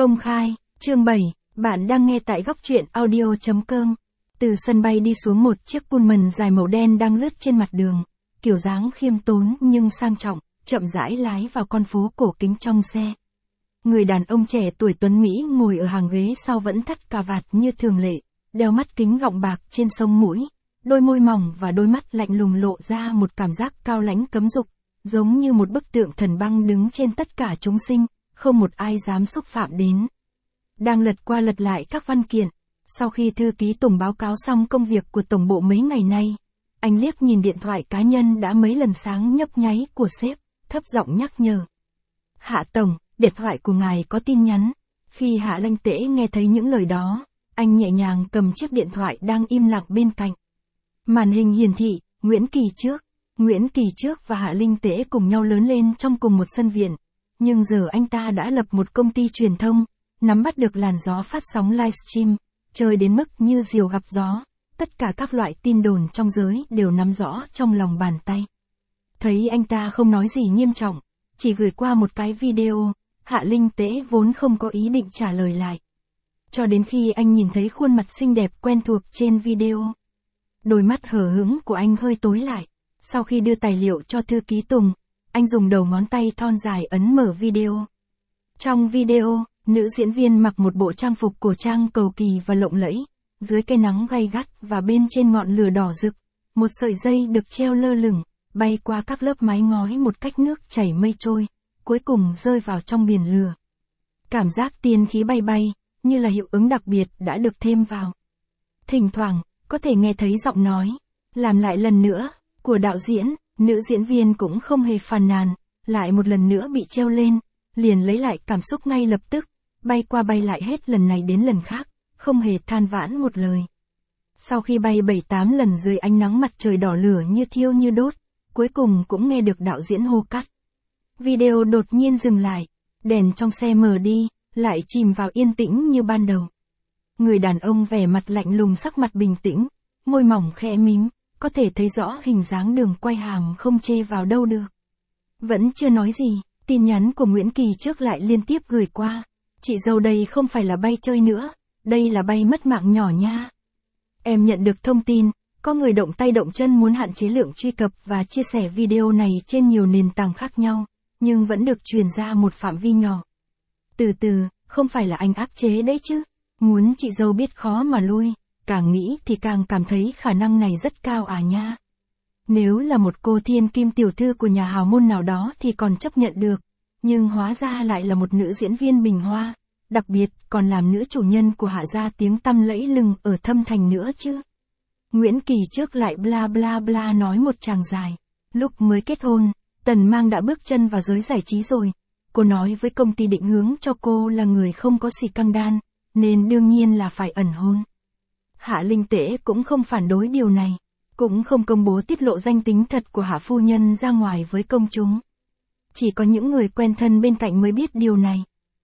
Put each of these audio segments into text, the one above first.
Công khai, chương 7, bạn đang nghe tại góc truyện audio.com. Từ sân bay đi xuống một chiếc Pullman dài màu đen đang lướt trên mặt đường, kiểu dáng khiêm tốn nhưng sang trọng, chậm rãi lái vào con phố cổ kính trong xe. Người đàn ông trẻ tuổi tuấn Mỹ ngồi ở hàng ghế sau vẫn thắt cà vạt như thường lệ, đeo mắt kính gọng bạc trên sống mũi, đôi môi mỏng và đôi mắt lạnh lùng lộ ra một cảm giác cao lãnh cấm dục, giống như một bức tượng thần băng đứng trên tất cả chúng sinh, không một ai dám xúc phạm đến. Đang lật qua lật lại các văn kiện, sau khi thư ký Tùng báo cáo xong công việc của tổng bộ mấy ngày nay, anh liếc nhìn điện thoại cá nhân đã mấy lần sáng nhấp nháy của sếp, thấp giọng nhắc nhở. Hạ Tổng, điện thoại của ngài có tin nhắn. Khi Hạ Linh Tễ nghe thấy những lời đó, anh nhẹ nhàng cầm chiếc điện thoại đang im lặng bên cạnh. Màn hình hiển thị, Nguyễn Kỳ Trước và Hạ Linh Tễ cùng nhau lớn lên trong cùng một sân viện. Nhưng giờ anh ta đã lập một công ty truyền thông, nắm bắt được làn gió phát sóng livestream, chơi đến mức như diều gặp gió, tất cả các loại tin đồn trong giới đều nắm rõ trong lòng bàn tay. Thấy anh ta không nói gì nghiêm trọng, chỉ gửi qua một cái video, Hạ Linh Tễ vốn không có ý định trả lời lại. Cho đến khi anh nhìn thấy khuôn mặt xinh đẹp quen thuộc trên video. Đôi mắt hờ hững của anh hơi tối lại. Sau khi đưa tài liệu cho thư ký Tùng, anh dùng đầu ngón tay thon dài ấn mở video. Trong video, nữ diễn viên mặc một bộ trang phục cổ trang cầu kỳ và lộng lẫy, dưới cây nắng gay gắt và bên trên ngọn lửa đỏ rực, một sợi dây được treo lơ lửng, bay qua các lớp mái ngói một cách nước chảy mây trôi, cuối cùng rơi vào trong biển lửa. Cảm giác tiên khí bay bay, như là hiệu ứng đặc biệt đã được thêm vào. Thỉnh thoảng, có thể nghe thấy giọng nói, làm lại lần nữa, của đạo diễn, nữ diễn viên cũng không hề phàn nàn, lại một lần nữa bị treo lên, liền lấy lại cảm xúc ngay lập tức, bay qua bay lại hết lần này đến lần khác, không hề than vãn một lời. Sau khi bay 7-8 lần dưới ánh nắng mặt trời đỏ lửa như thiêu như đốt, cuối cùng cũng nghe được đạo diễn hô cắt. Video đột nhiên dừng lại, đèn trong xe mờ đi, lại chìm vào yên tĩnh như ban đầu. Người đàn ông vẻ mặt lạnh lùng sắc mặt bình tĩnh, môi mỏng khẽ mím, có thể thấy rõ hình dáng đường quay hàm không chê vào đâu được. Vẫn chưa nói gì, tin nhắn của Nguyễn Kỳ Trước lại liên tiếp gửi qua. Chị dâu đây không phải là bay chơi nữa, đây là bay mất mạng nhỏ nha. Em nhận được thông tin, có người động tay động chân muốn hạn chế lượng truy cập và chia sẻ video này trên nhiều nền tảng khác nhau, nhưng vẫn được truyền ra một phạm vi nhỏ. Từ từ, không phải là anh áp chế đấy chứ. Muốn chị dâu biết khó mà lui, càng nghĩ thì càng cảm thấy khả năng này rất cao à nha. Nếu là một cô thiên kim tiểu thư của nhà hào môn nào đó thì còn chấp nhận được, nhưng hóa ra lại là một nữ diễn viên bình hoa, đặc biệt còn làm nữ chủ nhân của Hạ gia tiếng tăm lẫy lừng ở Thâm Thành nữa chứ. Nguyễn Kỳ Trước lại bla bla bla nói một tràng dài. Lúc mới kết hôn, Tần Mang đã bước chân vào giới giải trí rồi. Cô nói với công ty định hướng cho cô là người không có xì căng đan, nên đương nhiên là phải ẩn hôn. Hạ Linh Tễ cũng không phản đối điều này, cũng không công bố tiết lộ danh tính thật của Hạ phu nhân ra ngoài với công chúng. Chỉ có những người quen thân bên cạnh mới biết điều này.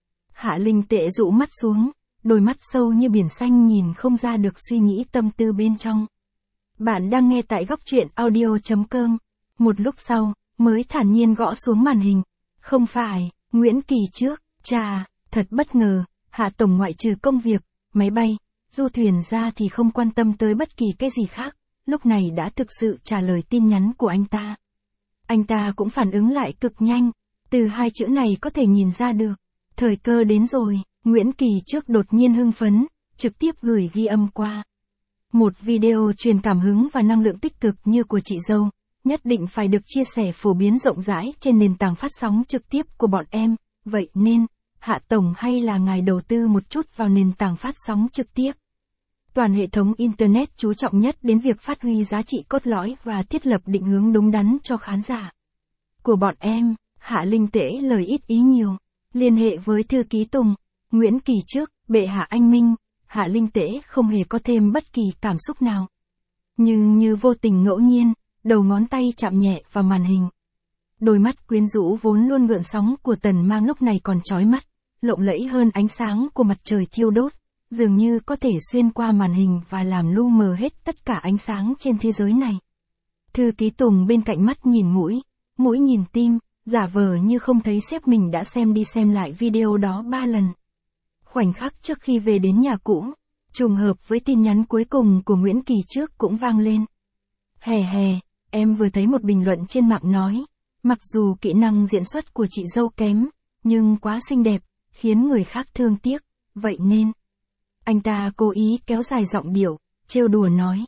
Hạ Linh Tễ rũ mắt xuống, đôi mắt sâu như biển xanh nhìn không ra được suy nghĩ tâm tư bên trong. Bạn đang nghe tại góc truyện audio.com. Một lúc sau, mới thản nhiên gõ xuống màn hình. Không phải, Nguyễn Kỳ Trước, chà, thật bất ngờ, Hạ Tổng ngoại trừ công việc, máy bay, du thuyền ra thì không quan tâm tới bất kỳ cái gì khác, lúc này đã thực sự trả lời tin nhắn của anh ta. Anh ta cũng phản ứng lại cực nhanh, từ hai chữ này có thể nhìn ra được. Thời cơ đến rồi, Nguyễn Kỳ Trước đột nhiên hưng phấn, trực tiếp gửi ghi âm qua. Một video truyền cảm hứng và năng lượng tích cực như của chị dâu, nhất định phải được chia sẻ phổ biến rộng rãi trên nền tảng phát sóng trực tiếp của bọn em, vậy nên, Hạ Tổng hay là ngài đầu tư một chút vào nền tảng phát sóng trực tiếp. Toàn hệ thống Internet chú trọng nhất đến việc phát huy giá trị cốt lõi và thiết lập định hướng đúng đắn cho khán giả. Của bọn em, Hạ Linh Tễ lời ít ý nhiều, liên hệ với thư ký Tùng, Nguyễn Kỳ Trước, bệ hạ anh minh, Hạ Linh Tễ không hề có thêm bất kỳ cảm xúc nào. Nhưng như vô tình ngẫu nhiên, đầu ngón tay chạm nhẹ vào màn hình. Đôi mắt quyến rũ vốn luôn gợn sóng của Tần Mang lúc này còn chói mắt, lộng lẫy hơn ánh sáng của mặt trời thiêu đốt, dường như có thể xuyên qua màn hình và làm lu mờ hết tất cả ánh sáng trên thế giới này. Thư ký Tùng bên cạnh mắt nhìn mũi, mũi nhìn tim, giả vờ như không thấy sếp mình đã xem đi xem lại video đó 3 lần. Khoảnh khắc trước khi về đến nhà cũ, trùng hợp với tin nhắn cuối cùng của Nguyễn Kỳ trước cũng vang lên. Hè hè, em vừa thấy một bình luận trên mạng nói, mặc dù kỹ năng diễn xuất của chị dâu kém, nhưng quá xinh đẹp, khiến người khác thương tiếc, vậy nên. Anh ta cố ý kéo dài giọng điệu, trêu đùa nói.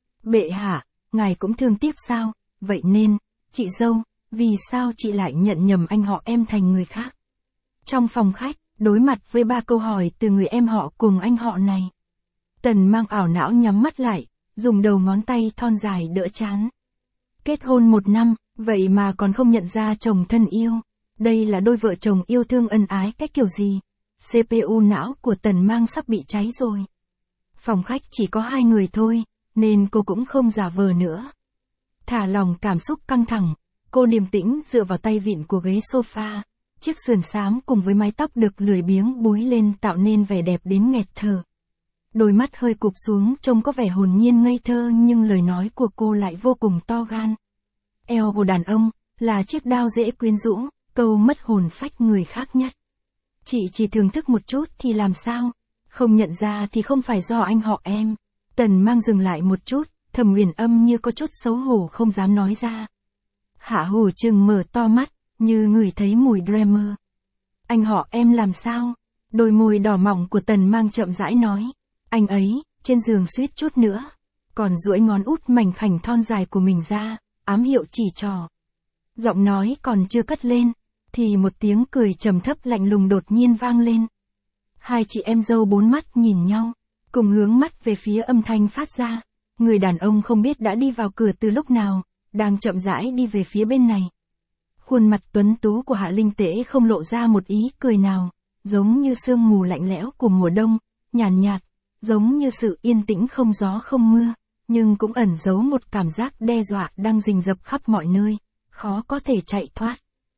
Bệ hạ, ngài cũng thương tiếc sao, vậy nên, chị dâu, vì sao chị lại nhận nhầm anh họ em thành người khác? Trong phòng khách, đối mặt với 3 câu hỏi từ người em họ cùng anh họ này. Tần Mang ảo não nhắm mắt lại, dùng đầu ngón tay thon dài đỡ trán. Kết hôn 1 năm, vậy mà còn không nhận ra chồng thân yêu. Đây là đôi vợ chồng yêu thương ân ái cách kiểu gì? CPU não của Tần Mang sắp bị cháy rồi. Phòng khách chỉ có 2 người thôi, nên cô cũng không giả vờ nữa. Thả lòng cảm xúc căng thẳng, cô điềm tĩnh dựa vào tay vịn của ghế sofa. Chiếc sườn xám cùng với mái tóc được lười biếng búi lên tạo nên vẻ đẹp đến nghẹt thở. Đôi mắt hơi cụp xuống trông có vẻ hồn nhiên ngây thơ nhưng lời nói của cô lại vô cùng to gan. Eo của đàn ông, là chiếc đao dễ quyến rũ, câu mất hồn phách người khác nhất. Chị chỉ thưởng thức một chút thì làm sao? Không nhận ra thì không phải do anh họ em. Tần Mang dừng lại một chút, Thẩm Uyển Âm như có chút xấu hổ không dám nói ra. Hạ Hủ Trừng mở to mắt, như ngửi thấy mùi Dreamer. Anh họ em làm sao? Đôi môi đỏ mọng của Tần Mang chậm rãi nói. Anh ấy, trên giường suýt chút nữa. Còn duỗi ngón út mảnh khảnh thon dài của mình ra, ám hiệu chỉ trò. Giọng nói còn chưa cất lên, thì một tiếng cười trầm thấp lạnh lùng đột nhiên vang lên. Hai chị em dâu 4 mắt nhìn nhau, cùng hướng mắt về phía âm thanh phát ra. Người đàn ông không biết đã đi vào cửa từ lúc nào, đang chậm rãi đi về phía bên này. Khuôn mặt tuấn tú của Hạ Linh Tễ không lộ ra một ý cười nào, giống như sương mù lạnh lẽo của mùa đông, nhàn nhạt, giống như sự yên tĩnh không gió không mưa, nhưng cũng ẩn giấu một cảm giác đe dọa đang rình rập khắp mọi nơi, khó có thể chạy thoát.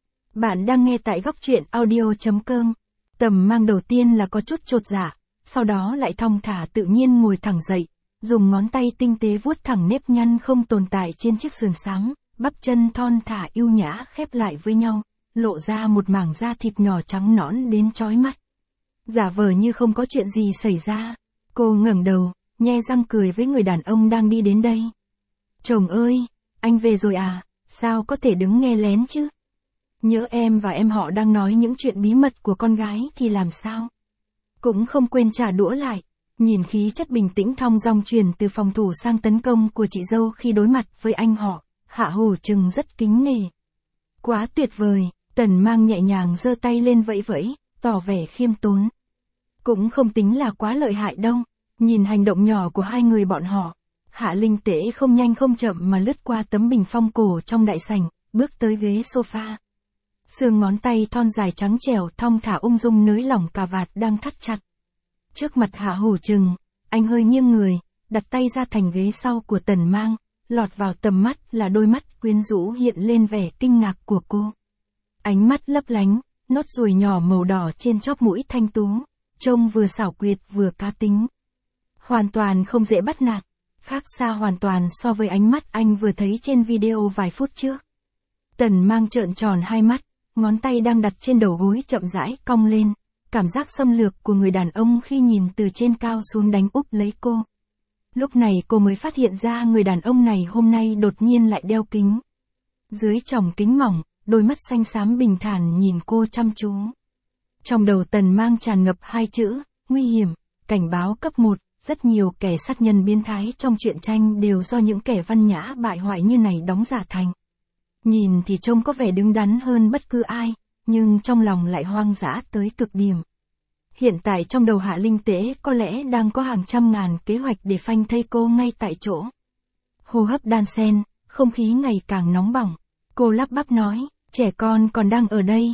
Bạn đang nghe tại góc truyện audio.com. Tầm Mang đầu tiên là có chút chột dạ, sau đó lại thong thả tự nhiên ngồi thẳng dậy, dùng ngón tay tinh tế vuốt thẳng nếp nhăn không tồn tại trên chiếc sườn xám, bắp chân thon thả yêu nhã khép lại với nhau, lộ ra một mảng da thịt nhỏ trắng nõn đến chói mắt. Giả vờ như không có chuyện gì xảy ra, cô ngẩng đầu, nhe răng cười với người đàn ông đang đi đến đây. Chồng ơi, anh về rồi à, sao có thể đứng nghe lén chứ? Nhỡ em và em họ đang nói những chuyện bí mật của con gái thì làm sao? Cũng không quên trả đũa lại, nhìn khí chất bình tĩnh thong dong truyền từ phòng thủ sang tấn công của chị dâu khi đối mặt với anh họ, Hạ Hủ Trừng rất kính nể. Quá tuyệt vời, Tần Mang nhẹ nhàng giơ tay lên vẫy vẫy, tỏ vẻ khiêm tốn. Cũng không tính là quá lợi hại đâu, nhìn hành động nhỏ của hai người bọn họ. Hạ Linh Tễ không nhanh không chậm mà lướt qua tấm bình phong cổ trong đại sảnh, bước tới ghế sofa. Xương ngón tay thon dài trắng trẻo thong thả ung dung nới lỏng cà vạt đang thắt chặt. Trước mặt Hạ Hủ Trừng, anh hơi nghiêng người, đặt tay ra thành ghế sau của Tần Mang, lọt vào tầm mắt là đôi mắt quyến rũ hiện lên vẻ kinh ngạc của cô. Ánh mắt lấp lánh, nốt ruồi nhỏ màu đỏ trên chóp mũi thanh tú, trông vừa xảo quyệt vừa cá tính. Hoàn toàn không dễ bắt nạt, khác xa hoàn toàn so với ánh mắt anh vừa thấy trên video vài phút trước. Tần Mang trợn tròn hai mắt, ngón tay đang đặt trên đầu gối chậm rãi cong lên, cảm giác xâm lược của người đàn ông khi nhìn từ trên cao xuống đánh úp lấy cô. Lúc này cô mới phát hiện ra người đàn ông này hôm nay đột nhiên lại đeo kính. Dưới tròng kính mỏng, đôi mắt xanh xám bình thản nhìn cô chăm chú. Trong đầu Tần Mang tràn ngập hai chữ, nguy hiểm, cảnh báo cấp 1, rất nhiều kẻ sát nhân biến thái trong truyện tranh đều do những kẻ văn nhã bại hoại như này đóng giả thành. Nhìn thì trông có vẻ đứng đắn hơn bất cứ ai, nhưng trong lòng lại hoang dã tới cực điểm. Hiện tại trong đầu Hạ Linh Tễ có lẽ đang có hàng trăm ngàn kế hoạch để phanh thây cô ngay tại chỗ. Hô hấp đan xen, không khí ngày càng nóng bỏng. Cô lắp bắp nói, trẻ con còn đang ở đây,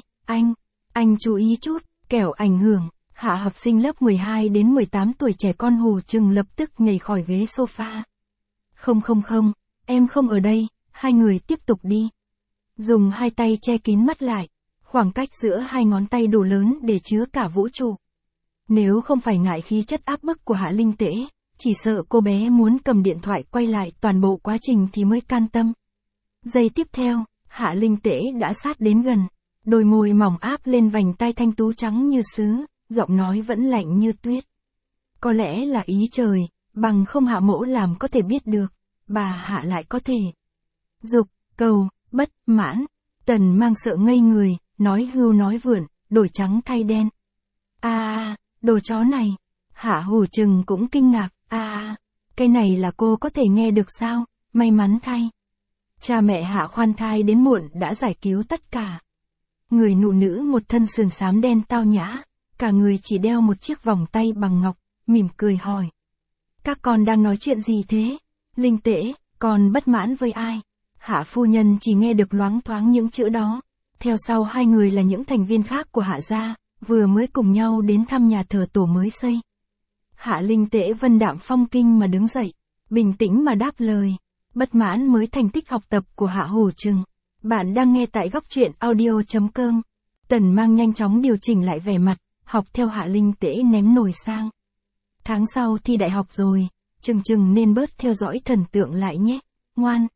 anh chú ý chút, kẻo ảnh hưởng. Hạ học sinh lớp 12 đến 18 tuổi trẻ con Hủ Trừng lập tức nhảy khỏi ghế sofa. Không, em không ở đây, hai người tiếp tục đi. Dùng hai tay che kín mắt lại, khoảng cách giữa hai ngón tay đủ lớn để chứa cả vũ trụ. Nếu không phải ngại khí chất áp bức của Hạ Linh Tễ, chỉ sợ cô bé muốn cầm điện thoại quay lại toàn bộ quá trình thì mới can tâm. Giây tiếp theo, Hạ Linh Tễ đã sát đến gần, đôi môi mỏng áp lên vành tai thanh tú trắng như sứ, giọng nói vẫn lạnh như tuyết. Có lẽ là ý trời, bằng không Hạ Mỗ làm có thể biết được, bà Hạ lại có thể. Dục, cầu, bất mãn. Tần Mang sợ ngây người, nói hưu nói vượn, đổi trắng thay đen. Đồ chó này. Hạ Hủ Trừng cũng kinh ngạc, cái này là cô có thể nghe được sao, may mắn thay. Cha mẹ Hạ khoan thai đến muộn đã giải cứu tất cả. Người nụ nữ một thân sườn xám đen tao nhã, cả người chỉ đeo một chiếc vòng tay bằng ngọc, mỉm cười hỏi. Các con đang nói chuyện gì thế? Linh Tễ, con bất mãn với ai? Hạ phu nhân chỉ nghe được loáng thoáng những chữ đó. Theo sau hai người là những thành viên khác của Hạ gia, vừa mới cùng nhau đến thăm nhà thờ tổ mới xây. Hạ Linh Tễ vân đạm phong kinh mà đứng dậy, bình tĩnh mà đáp lời. Bất mãn mới thành tích học tập của Hạ Hủ Trừng. Bạn đang nghe tại góc truyện audio.com. Tần Mang nhanh chóng điều chỉnh lại vẻ mặt, học theo Hạ Linh Tễ ném nồi sang. Tháng sau thi đại học rồi, Trừng nên bớt theo dõi thần tượng lại nhé, ngoan.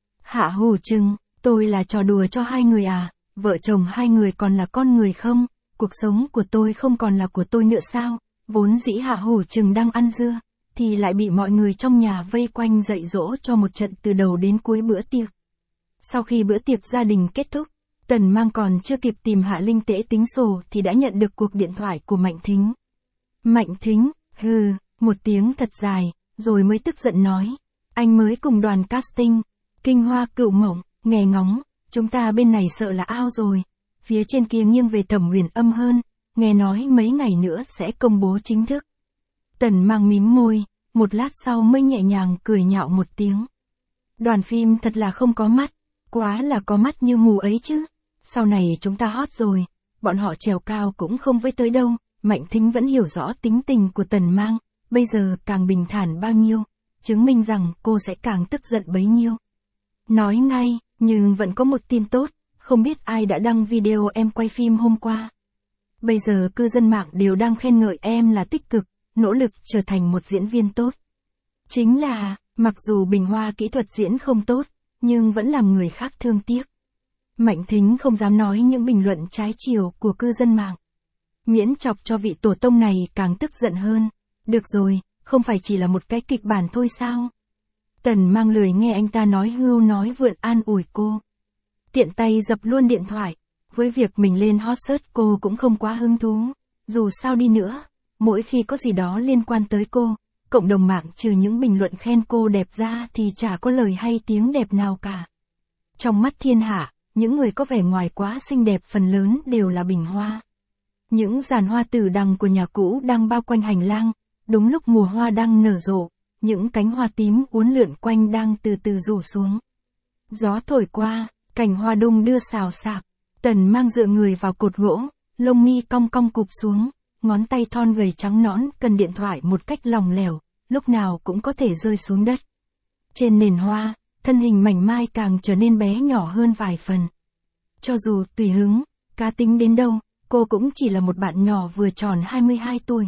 Hạ Hủ Trừng, tôi là trò đùa cho hai người à, vợ chồng hai người còn là con người không, cuộc sống của tôi không còn là của tôi nữa sao, vốn dĩ Hạ Hủ Trừng đang ăn dưa, thì lại bị mọi người trong nhà vây quanh dạy dỗ cho một trận từ đầu đến cuối bữa tiệc. Sau khi bữa tiệc gia đình kết thúc, Tần Mang còn chưa kịp tìm Hạ Linh Tễ tính sổ thì đã nhận được cuộc điện thoại của Mạnh Thính. Mạnh Thính, một tiếng thật dài, rồi mới tức giận nói. Anh mới cùng đoàn casting, Kinh Hoa Cựu Mộng, nghe ngóng, chúng ta bên này sợ là ao rồi. Phía trên kia nghiêng về Thẩm Huyền Âm hơn, nghe nói mấy ngày nữa sẽ công bố chính thức. Tần Mang mím môi, một lát sau mới nhẹ nhàng cười nhạo một tiếng. Đoàn phim thật là không có mắt, quá là có mắt như mù ấy chứ. Sau này chúng ta hot rồi, bọn họ trèo cao cũng không với tới đâu. Mạnh Thính vẫn hiểu rõ tính tình của Tần Mang, bây giờ càng bình thản bao nhiêu, chứng minh rằng cô sẽ càng tức giận bấy nhiêu. Nói ngay, nhưng vẫn có một tin tốt, không biết ai đã đăng video em quay phim hôm qua. Bây giờ cư dân mạng đều đang khen ngợi em là tích cực, nỗ lực trở thành một diễn viên tốt. Chính là, mặc dù bình hoa kỹ thuật diễn không tốt, nhưng vẫn làm người khác thương tiếc. Mạnh Thính không dám nói những bình luận trái chiều của cư dân mạng. Miễn chọc cho vị tổ tông này càng tức giận hơn. Được rồi, không phải chỉ là một cái kịch bản thôi sao? Tần Mang lười nghe anh ta nói hưu nói vượn an ủi cô. Tiện tay dập luôn điện thoại. Với việc mình lên hot search cô cũng không quá hứng thú. Dù sao đi nữa, mỗi khi có gì đó liên quan tới cô, cộng đồng mạng trừ những bình luận khen cô đẹp ra thì chả có lời hay tiếng đẹp nào cả. Trong mắt thiên hạ, những người có vẻ ngoài quá xinh đẹp phần lớn đều là bình hoa. Những giàn hoa tử đằng của nhà cũ đang bao quanh hành lang, đúng lúc mùa hoa đang nở rộ, những cánh hoa tím uốn lượn quanh đang từ từ rủ xuống. Gió thổi qua, cành hoa đung đưa xào xạc, Tần Mang dựa người vào cột gỗ, lông mi cong cong cụp xuống, ngón tay thon gầy trắng nõn cần điện thoại một cách lỏng lẻo, lúc nào cũng có thể rơi xuống đất. Trên nền hoa, thân hình mảnh mai càng trở nên bé nhỏ hơn vài phần. Cho dù tùy hứng, cá tính đến đâu, cô cũng chỉ là một bạn nhỏ vừa tròn 22 tuổi.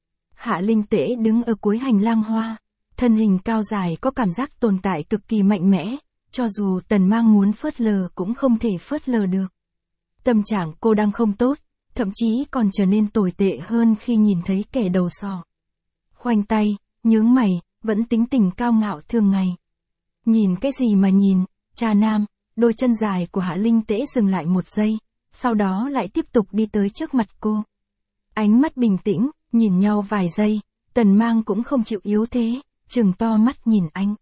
Hạ Linh Tễ đứng ở cuối hành lang hoa, thân hình cao dài có cảm giác tồn tại cực kỳ mạnh mẽ, cho dù Tần Mang muốn phớt lờ cũng không thể phớt lờ được. Tâm trạng cô đang không tốt, thậm chí còn trở nên tồi tệ hơn khi nhìn thấy kẻ đầu sò. Khoanh tay, nhướng mày, vẫn tính tình cao ngạo thường ngày. Nhìn cái gì mà nhìn, cha nam, đôi chân dài của Hạ Linh Tễ dừng lại một giây, sau đó lại tiếp tục đi tới trước mặt cô. Ánh mắt bình tĩnh, nhìn nhau vài giây, Tần Mang cũng không chịu yếu thế, trừng to mắt nhìn anh.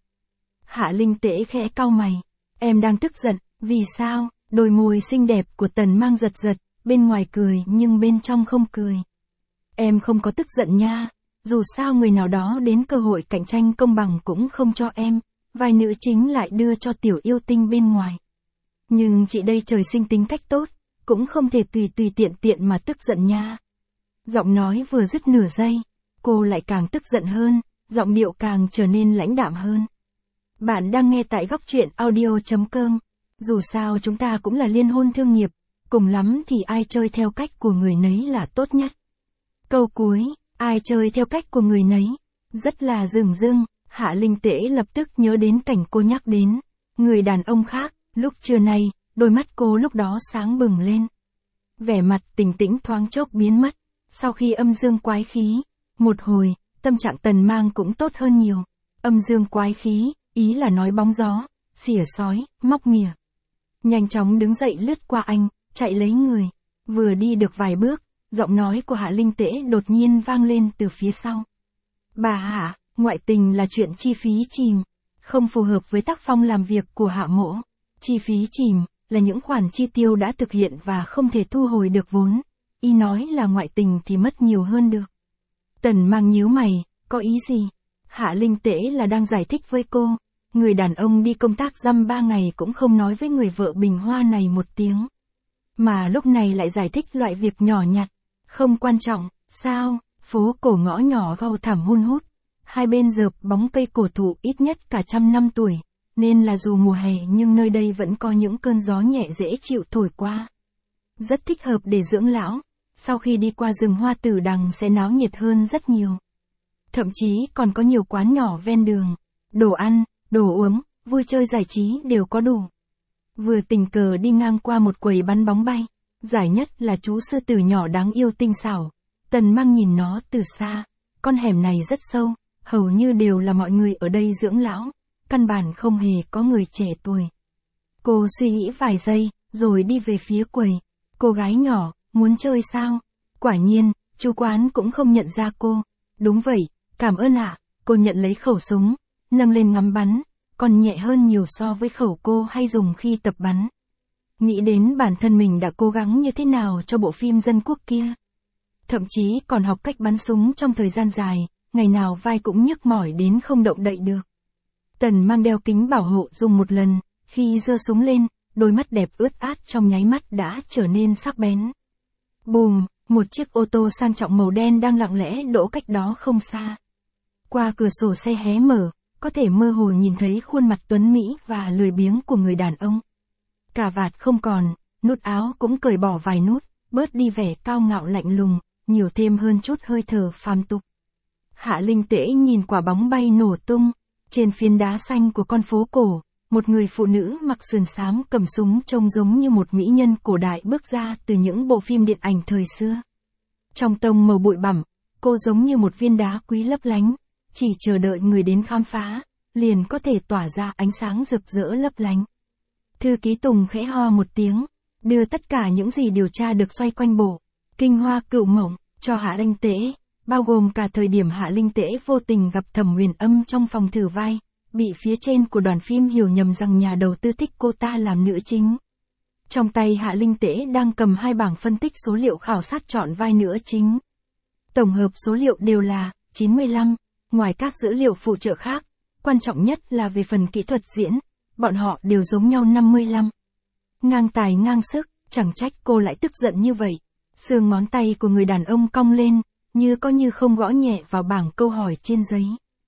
Hạ Linh Tễ khẽ cau mày, em đang tức giận, vì sao? Đôi môi xinh đẹp của Tần Mang giật giật, bên ngoài cười nhưng bên trong không cười. Em không có tức giận nha, dù sao người nào đó đến cơ hội cạnh tranh công bằng cũng không cho em, vai nữ chính lại đưa cho tiểu yêu tinh bên ngoài. Nhưng chị đây trời sinh tính cách tốt, cũng không thể tùy tiện mà tức giận nha. Giọng nói vừa dứt nửa giây, cô lại càng tức giận hơn, giọng điệu càng trở nên lãnh đạm hơn. Bạn đang nghe tại góc truyện audio.com. Dù sao chúng ta cũng là liên hôn thương nghiệp, cùng lắm thì ai chơi theo cách của người nấy là tốt nhất. Câu cuối, ai chơi theo cách của người nấy, rất là dửng dưng. Hạ Linh Tễ lập tức nhớ đến cảnh cô nhắc đến. Người đàn ông khác, lúc trưa nay, đôi mắt cô lúc đó sáng bừng lên. Vẻ mặt tỉnh tĩnh thoáng chốc biến mất. Sau khi âm dương quái khí, một hồi, tâm trạng Tần Mang cũng tốt hơn nhiều. Âm dương quái khí, ý là nói bóng gió, xỉa sói, móc mỉa. Nhanh chóng đứng dậy lướt qua anh, chạy lấy người. Vừa đi được vài bước, giọng nói của Hạ Linh Tễ đột nhiên vang lên từ phía sau. Bà Hạ, ngoại tình là chuyện chi phí chìm, không phù hợp với tác phong làm việc của Hạ mỗ. Chi phí chìm là những khoản chi tiêu đã thực hiện và không thể thu hồi được vốn. Y nói là ngoại tình thì mất nhiều hơn được. Tần Mang nhíu mày, có ý gì? Hạ Linh Tễ là đang giải thích với cô. Người đàn ông đi công tác dăm 3 ngày cũng không nói với người vợ bình hoa này một tiếng. Mà lúc này lại giải thích loại việc nhỏ nhặt. Không quan trọng, sao? Phố cổ ngõ nhỏ gâu thảm hun hút. Hai bên dợp bóng cây cổ thụ ít nhất cả 100 năm tuổi. Nên là dù mùa hè nhưng nơi đây vẫn có những cơn gió nhẹ dễ chịu thổi qua. Rất thích hợp để dưỡng lão. Sau khi đi qua rừng hoa tử đằng sẽ náo nhiệt hơn rất nhiều. Thậm chí còn có nhiều quán nhỏ ven đường. Đồ ăn, đồ uống, vui chơi giải trí đều có đủ. Vừa tình cờ đi ngang qua một quầy bắn bóng bay. Giải nhất là chú sư tử nhỏ đáng yêu tinh xảo. Tần Mang nhìn nó từ xa. Con hẻm này rất sâu, hầu như đều là mọi người ở đây dưỡng lão. Căn bản không hề có người trẻ tuổi. Cô suy nghĩ vài giây, rồi đi về phía quầy. Cô gái nhỏ, muốn chơi sao? Quả nhiên, chú quán cũng không nhận ra cô. Đúng vậy, cảm ơn ạ. Cô nhận lấy khẩu súng, nâng lên ngắm bắn, còn nhẹ hơn nhiều so với khẩu cô hay dùng khi tập bắn. Nghĩ đến bản thân mình đã cố gắng như thế nào cho bộ phim dân quốc kia. Thậm chí còn học cách bắn súng trong thời gian dài, ngày nào vai cũng nhức mỏi đến không động đậy được. Tần Mang đeo kính bảo hộ dùng một lần, khi giơ súng lên, đôi mắt đẹp ướt át trong nháy mắt đã trở nên sắc bén. Bùm, một chiếc ô tô sang trọng màu đen đang lặng lẽ đỗ cách đó không xa. Qua cửa sổ xe hé mở, có thể mơ hồ nhìn thấy khuôn mặt tuấn mỹ và lười biếng của người đàn ông. Cà vạt không còn, nút áo cũng cởi bỏ vài nút, bớt đi vẻ cao ngạo lạnh lùng, nhiều thêm hơn chút hơi thở phàm tục. Hạ Linh Tễ nhìn quả bóng bay nổ tung, trên phiến đá xanh của con phố cổ, một người phụ nữ mặc sườn xám cầm súng trông giống như một mỹ nhân cổ đại bước ra từ những bộ phim điện ảnh thời xưa. Trong tông màu bụi bặm, cô giống như một viên đá quý lấp lánh, chỉ chờ đợi người đến khám phá, liền có thể tỏa ra ánh sáng rực rỡ lấp lánh. Thư ký Tùng khẽ ho một tiếng, đưa tất cả những gì điều tra được xoay quanh bộ Kinh Hoa Cựu Mộng cho Hạ Linh Tễ, bao gồm cả thời điểm Hạ Linh Tễ vô tình gặp Thẩm Huyền Âm trong phòng thử vai, bị phía trên của đoàn phim hiểu nhầm rằng nhà đầu tư thích cô ta làm nữ chính. Trong tay Hạ Linh Tễ đang cầm 2 bảng phân tích số liệu khảo sát chọn vai nữ chính. Tổng hợp số liệu đều là 95, ngoài các dữ liệu phụ trợ khác, quan trọng nhất là về phần kỹ thuật diễn, bọn họ đều giống nhau 55. Ngang tài ngang sức, chẳng trách cô lại tức giận như vậy. Xương ngón tay của người đàn ông cong lên, như có như không gõ nhẹ vào bảng câu hỏi trên giấy.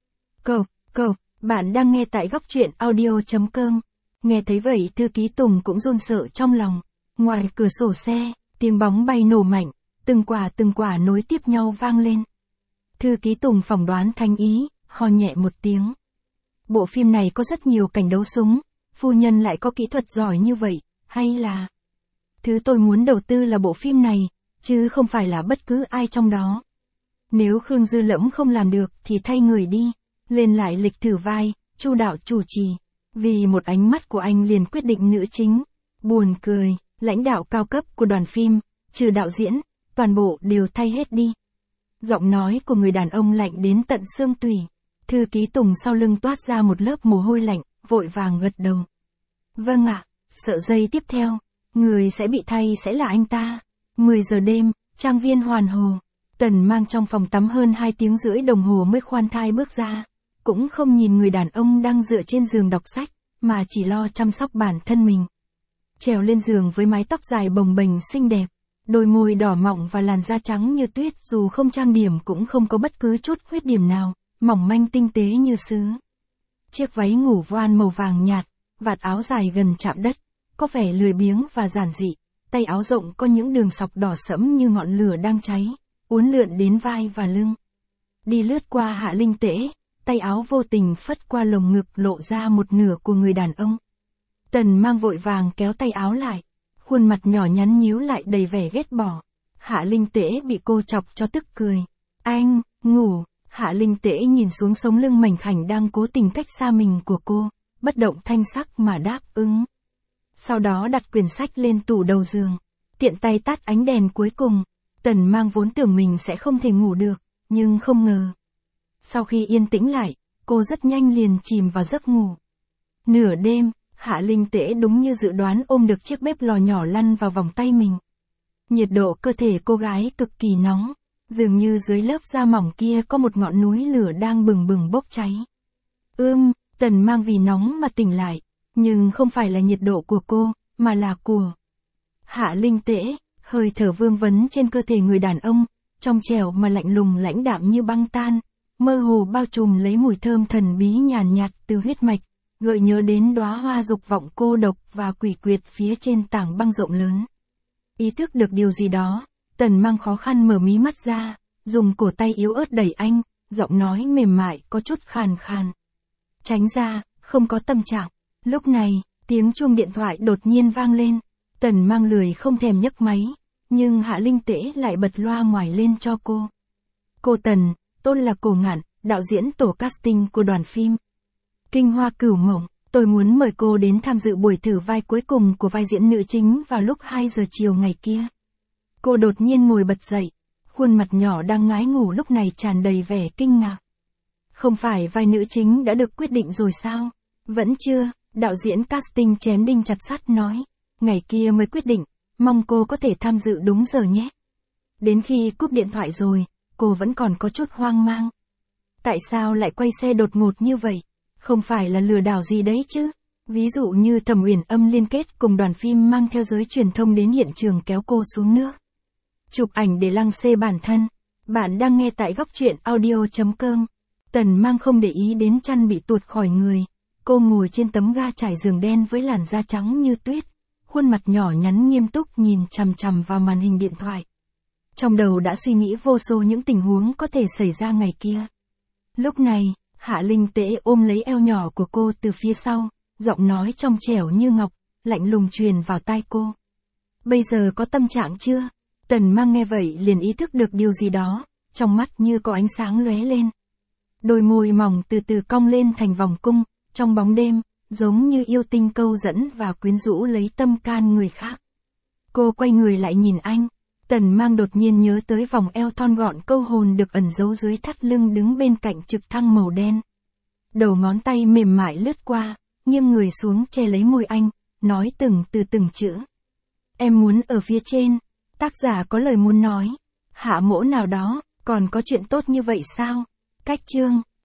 Cậu, bạn đang nghe tại góc truyện audio.com. Nghe thấy vậy thư ký Tùng cũng run sợ trong lòng. Ngoài cửa sổ xe, tiếng bóng bay nổ mạnh, từng quả nối tiếp nhau vang lên. Thư ký Tùng phỏng đoán thanh ý, ho nhẹ một tiếng. Bộ phim này có rất nhiều cảnh đấu súng, phu nhân lại có kỹ thuật giỏi như vậy, hay là... Thứ tôi muốn đầu tư là bộ phim này, chứ không phải là bất cứ ai trong đó. Nếu Khương Dư Lẫm không làm được thì thay người đi, lên lại lịch thử vai, Chu đạo chủ trì. Vì một ánh mắt của anh liền quyết định nữ chính. Buồn cười, lãnh đạo cao cấp của đoàn phim, trừ đạo diễn, toàn bộ đều thay hết đi. Giọng nói của người đàn ông lạnh đến tận xương tủy. Thư ký Tùng sau lưng toát ra một lớp mồ hôi lạnh, vội vàng gật đầu. Vâng ạ, sợ giây tiếp theo, người sẽ bị thay sẽ là anh ta. 10 giờ đêm, trang viên Hoàn Hồ. Tần Mang trong phòng tắm hơn 2 tiếng rưỡi đồng hồ mới khoan thai bước ra. Cũng không nhìn người đàn ông đang dựa trên giường đọc sách, mà chỉ lo chăm sóc bản thân mình. Trèo lên giường với mái tóc dài bồng bềnh xinh đẹp, đôi môi đỏ mọng và làn da trắng như tuyết dù không trang điểm cũng không có bất cứ chút khuyết điểm nào, mỏng manh tinh tế như sứ. Chiếc váy ngủ voan màu vàng nhạt, vạt áo dài gần chạm đất, có vẻ lười biếng và giản dị, tay áo rộng có những đường sọc đỏ sẫm như ngọn lửa đang cháy, uốn lượn đến vai và lưng. Đi lướt qua Hạ Linh Tễ, tay áo vô tình phất qua lồng ngực lộ ra một nửa của người đàn ông. Tần Mang vội vàng kéo tay áo lại, khuôn mặt nhỏ nhắn nhíu lại đầy vẻ ghét bỏ. Hạ Linh Tễ bị cô chọc cho tức cười. Anh, ngủ. Hạ Linh Tễ nhìn xuống sống lưng mảnh khảnh đang cố tình cách xa mình của cô, bất động thanh sắc mà đáp ứng. Sau đó đặt quyển sách lên tủ đầu giường, tiện tay tắt ánh đèn cuối cùng. Tần Mang vốn tưởng mình sẽ không thể ngủ được, nhưng không ngờ. Sau khi yên tĩnh lại, cô rất nhanh liền chìm vào giấc ngủ. Nửa đêm, Hạ Linh Tễ đúng như dự đoán ôm được chiếc bếp lò nhỏ lăn vào vòng tay mình. Nhiệt độ cơ thể cô gái cực kỳ nóng, dường như dưới lớp da mỏng kia có một ngọn núi lửa đang bừng bừng bốc cháy. Tần Mang vì nóng mà tỉnh lại, nhưng không phải là nhiệt độ của cô, mà là của Hạ Linh Tễ. Hơi thở vương vấn trên cơ thể người đàn ông, trong trẻo mà lạnh lùng lãnh đạm như băng tan, mơ hồ bao trùm lấy mùi thơm thần bí nhàn nhạt từ huyết mạch, gợi nhớ đến đóa hoa dục vọng cô độc và quỷ quyệt phía trên tảng băng rộng lớn. Ý thức được điều gì đó, Tần Mang khó khăn mở mí mắt ra, dùng cổ tay yếu ớt đẩy anh, giọng nói mềm mại có chút khàn khàn. Tránh ra, không có tâm trạng. Lúc này, tiếng chuông điện thoại đột nhiên vang lên. Tần Mang lười không thèm nhấc máy, nhưng Hạ Linh Tễ lại bật loa ngoài lên cho cô. Cô Tần, tôi là Cổ Ngạn, đạo diễn tổ casting của đoàn phim Kinh Hoa Cửu Mộng. Tôi muốn mời cô đến tham dự buổi thử vai cuối cùng của vai diễn nữ chính vào lúc 2 giờ chiều ngày kia. Cô đột nhiên ngồi bật dậy, khuôn mặt nhỏ đang ngái ngủ lúc này tràn đầy vẻ kinh ngạc. Không phải vai nữ chính đã được quyết định rồi sao? Vẫn chưa, đạo diễn casting chém đinh chặt sắt nói. Ngày kia mới quyết định, mong cô có thể tham dự đúng giờ nhé. Đến khi cúp điện thoại rồi, cô vẫn còn có chút hoang mang. Tại sao lại quay xe đột ngột như vậy? Không phải là lừa đảo gì đấy chứ? Ví dụ như Thẩm Uyển Âm liên kết cùng đoàn phim mang theo giới truyền thông đến hiện trường kéo cô xuống nước. Chụp ảnh để lăng xê bản thân. Bạn đang nghe tại góc truyện audio.com. Tần Mang không để ý đến chăn bị tuột khỏi người. Cô ngồi trên tấm ga trải giường đen với làn da trắng như tuyết. Khuôn mặt nhỏ nhắn nghiêm túc nhìn chằm chằm vào màn hình điện thoại. Trong đầu đã suy nghĩ vô số những tình huống có thể xảy ra ngày kia. Lúc này, Hạ Linh Tễ ôm lấy eo nhỏ của cô từ phía sau, giọng nói trong trẻo như ngọc, lạnh lùng truyền vào tai cô. Bây giờ có tâm trạng chưa? Tần Mang nghe vậy liền ý thức được điều gì đó, trong mắt như có ánh sáng lóe lên. Đôi môi mỏng từ từ cong lên thành vòng cung, trong bóng đêm, giống như yêu tinh câu dẫn và quyến rũ lấy tâm can người khác. Cô quay người lại nhìn anh. Tần Mang đột nhiên nhớ tới vòng eo thon gọn câu hồn được ẩn giấu dưới thắt lưng đứng bên cạnh trực thăng màu đen. Đầu ngón tay mềm mại lướt qua, nghiêng người xuống che lấy môi anh, nói từng chữ. Em muốn ở phía trên. Tác giả có lời muốn nói. Hạ mỗ nào đó, còn có chuyện tốt như vậy sao? Cách chương.